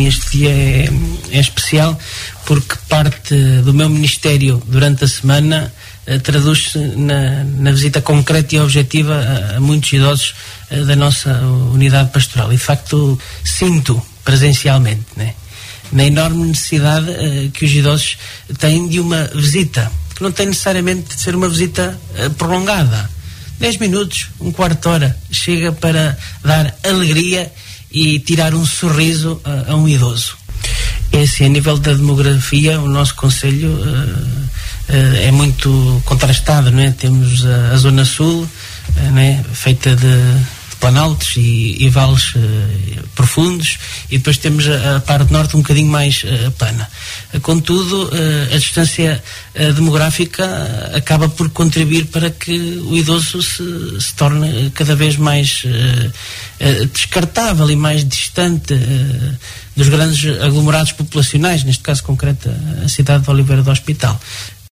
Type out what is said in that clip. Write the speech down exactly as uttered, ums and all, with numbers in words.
mim este dia é, é especial, porque parte do meu ministério durante a semana uh, traduz-se na, na visita concreta e objetiva a, a muitos idosos uh, da nossa unidade pastoral. E de facto sinto presencialmente, né, na enorme necessidade uh, que os idosos têm de uma visita, que não tem necessariamente de ser uma visita uh, prolongada. dez minutos, um quarto de hora, chega para dar alegria e tirar um sorriso a, a um idoso. É assim, a nível da demografia, o nosso concelho uh, uh, é muito contrastado, não é? Temos uh, a zona sul, uh, não é? Feita de, de planaltos e, e vales uh, profundos, e depois temos a, a parte norte um bocadinho mais uh, plana. Uh, contudo, uh, a distância uh, demográfica uh, acaba por contribuir para que o idoso se, se torne cada vez mais uh, uh, descartável e mais distante uh, dos grandes aglomerados populacionais, neste caso concreto a cidade de Oliveira do Hospital.